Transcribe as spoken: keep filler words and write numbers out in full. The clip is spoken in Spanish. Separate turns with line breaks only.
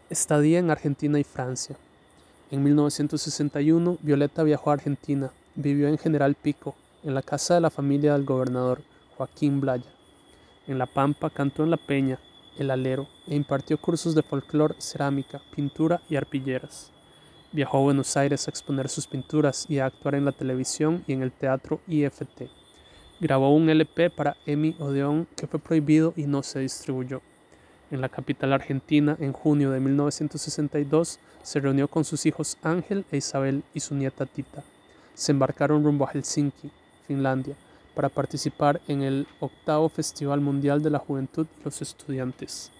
Estadía en Argentina y Francia. En mil novecientos sesenta y uno, Violeta viajó a Argentina. Vivió en General Pico, en la casa de la familia del gobernador, Joaquín Blaya. En La Pampa cantó en La Peña, El Alero, e impartió cursos de folclore, cerámica, pintura y arpilleras. Viajó a Buenos Aires a exponer sus pinturas y a actuar en la televisión y en el teatro I F T. Grabó un L P para Emi Odeón que fue prohibido y no se distribuyó. En la capital argentina, en junio de mil novecientos sesenta y dos, se reunió con sus hijos Ángel e Isabel y su nieta Tita. Se embarcaron rumbo a Helsinki, Finlandia, para participar en el octavo Festival Mundial de la Juventud y los Estudiantes.